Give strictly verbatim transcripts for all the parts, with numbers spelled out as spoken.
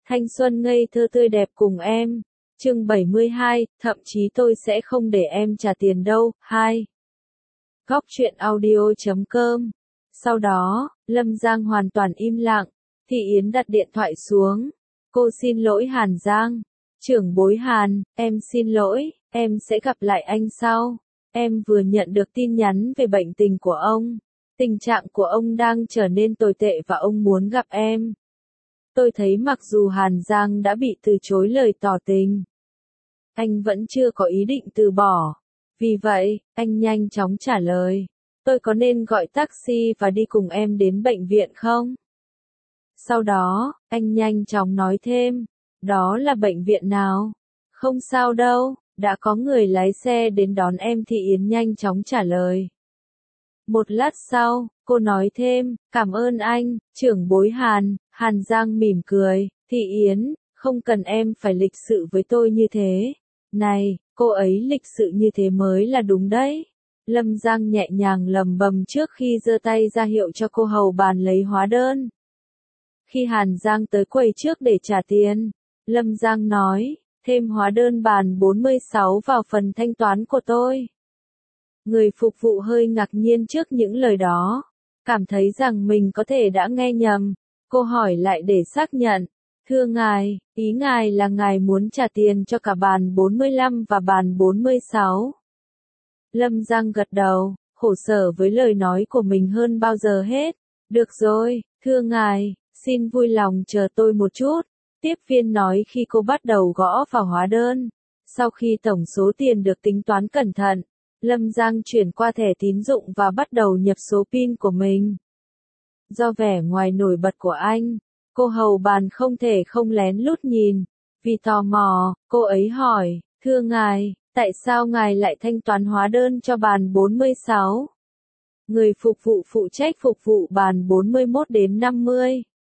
Thanh xuân ngây thơ tươi đẹp cùng em. Chương bảy mươi hai, thậm chí tôi sẽ không để em trả tiền đâu. hai. Góc truyện audio chấm com. Sau đó, Lâm Giang hoàn toàn im lặng. Thị Yến đặt điện thoại xuống. Cô xin lỗi Hàn Giang. Trưởng bối Hàn, em xin lỗi, em sẽ gặp lại anh sau. Em vừa nhận được tin nhắn về bệnh tình của ông. Tình trạng của ông đang trở nên tồi tệ và ông muốn gặp em. Tôi thấy mặc dù Hàn Giang đã bị từ chối lời tỏ tình, anh vẫn chưa có ý định từ bỏ. Vì vậy, anh nhanh chóng trả lời. Tôi có nên gọi taxi và đi cùng em đến bệnh viện không? Sau đó, anh nhanh chóng nói thêm. Đó là bệnh viện nào? Không sao đâu, đã có người lái xe đến đón em. Thị Yến nhanh chóng trả lời. Một lát sau, cô nói thêm, cảm ơn anh, trưởng bối Hàn. Hàn Giang mỉm cười, Thị Yến, không cần em phải lịch sự với tôi như thế. Này, cô ấy lịch sự như thế mới là đúng đấy. Lâm Giang nhẹ nhàng lầm bầm trước khi giơ tay ra hiệu cho cô hầu bàn lấy hóa đơn. Khi Hàn Giang tới quầy trước để trả tiền, Lâm Giang nói, thêm hóa đơn bàn bốn mươi sáu vào phần thanh toán của tôi. Người phục vụ hơi ngạc nhiên trước những lời đó, cảm thấy rằng mình có thể đã nghe nhầm. Cô hỏi lại để xác nhận. Thưa ngài, ý ngài là ngài muốn trả tiền cho cả bàn bốn mươi lăm và bàn bốn mươi sáu. Lâm Giang gật đầu, khổ sở với lời nói của mình hơn bao giờ hết. Được rồi, thưa ngài, xin vui lòng chờ tôi một chút. Tiếp viên nói khi cô bắt đầu gõ vào hóa đơn. Sau khi tổng số tiền được tính toán cẩn thận, Lâm Giang chuyển qua thẻ tín dụng và bắt đầu nhập số pin của mình. Do vẻ ngoài nổi bật của anh, cô hầu bàn không thể không lén lút nhìn. Vì tò mò, cô ấy hỏi, thưa ngài, tại sao ngài lại thanh toán hóa đơn cho bàn bốn mươi sáu? Người phục vụ phụ trách phục vụ bàn bốn mươi mốt đến năm mươi.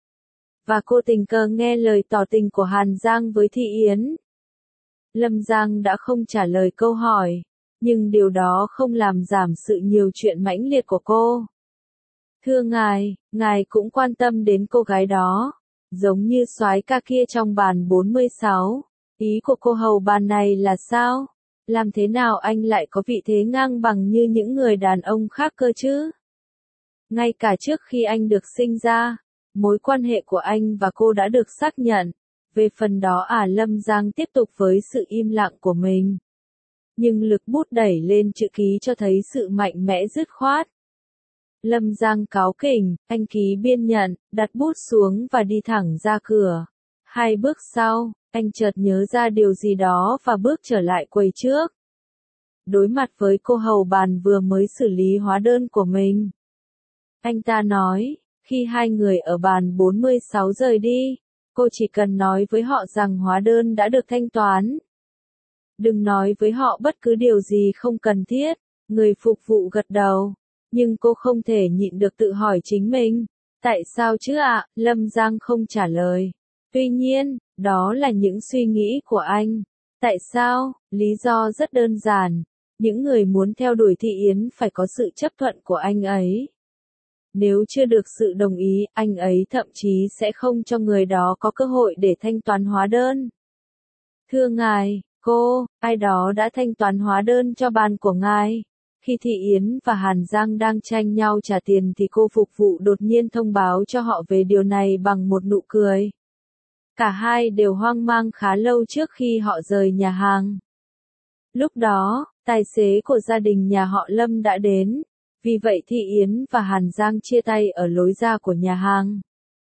Và cô tình cờ nghe lời tỏ tình của Hàn Giang với Thị Yến. Lâm Giang đã không trả lời câu hỏi, nhưng điều đó không làm giảm sự nhiều chuyện mãnh liệt của cô. Thưa ngài, ngài cũng quan tâm đến cô gái đó, giống như soái ca kia trong bàn bốn mươi sáu. Ý của cô hầu bàn này là sao? Làm thế nào anh lại có vị thế ngang bằng như những người đàn ông khác cơ chứ? Ngay cả trước khi anh được sinh ra, mối quan hệ của anh và cô đã được xác nhận. Về phần đó à Lâm Giang tiếp tục với sự im lặng của mình. Nhưng lực bút đẩy lên chữ ký cho thấy sự mạnh mẽ dứt khoát. Lâm Giang cáu kỉnh, anh ký biên nhận, đặt bút xuống và đi thẳng ra cửa. Hai bước sau, anh chợt nhớ ra điều gì đó và bước trở lại quầy trước. Đối mặt với cô hầu bàn vừa mới xử lý hóa đơn của mình, anh ta nói, khi hai người ở bàn bốn mươi sáu rời đi, cô chỉ cần nói với họ rằng hóa đơn đã được thanh toán. Đừng nói với họ bất cứ điều gì không cần thiết. Người phục vụ gật đầu, nhưng cô không thể nhịn được tự hỏi chính mình. Tại sao chứ ạ? Lâm Giang không trả lời. Tuy nhiên, đó là những suy nghĩ của anh. Tại sao? Lý do rất đơn giản. Những người muốn theo đuổi Thị Yến phải có sự chấp thuận của anh ấy. Nếu chưa được sự đồng ý, anh ấy thậm chí sẽ không cho người đó có cơ hội để thanh toán hóa đơn. Thưa ngài, cô, ai đó đã thanh toán hóa đơn cho bàn của ngài. Khi Thị Yến và Hàn Giang đang tranh nhau trả tiền thì cô phục vụ đột nhiên thông báo cho họ về điều này bằng một nụ cười. Cả hai đều hoang mang khá lâu trước khi họ rời nhà hàng. Lúc đó, tài xế của gia đình nhà họ Lâm đã đến. Vì vậy Thị Yến và Hàn Giang chia tay ở lối ra của nhà hàng.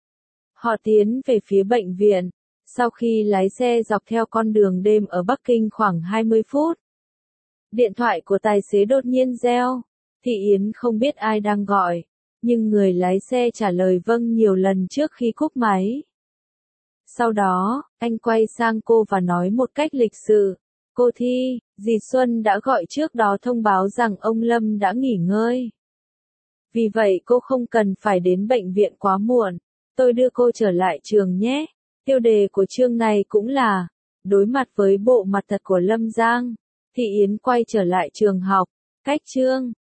Họ tiến về phía bệnh viện. Sau khi lái xe dọc theo con đường đêm ở Bắc Kinh khoảng hai mươi phút, điện thoại của tài xế đột nhiên reo. Thị Yến không biết ai đang gọi, nhưng người lái xe trả lời vâng nhiều lần trước khi cúp máy. Sau đó, anh quay sang cô và nói một cách lịch sự, cô Thi, dì Xuân đã gọi trước đó thông báo rằng ông Lâm đã nghỉ ngơi. Vì vậy cô không cần phải đến bệnh viện quá muộn, tôi đưa cô trở lại trường nhé. Tiêu đề của chương này cũng là, đối mặt với bộ mặt thật của Lâm Giang. Thị Yến quay trở lại trường học. Cách chương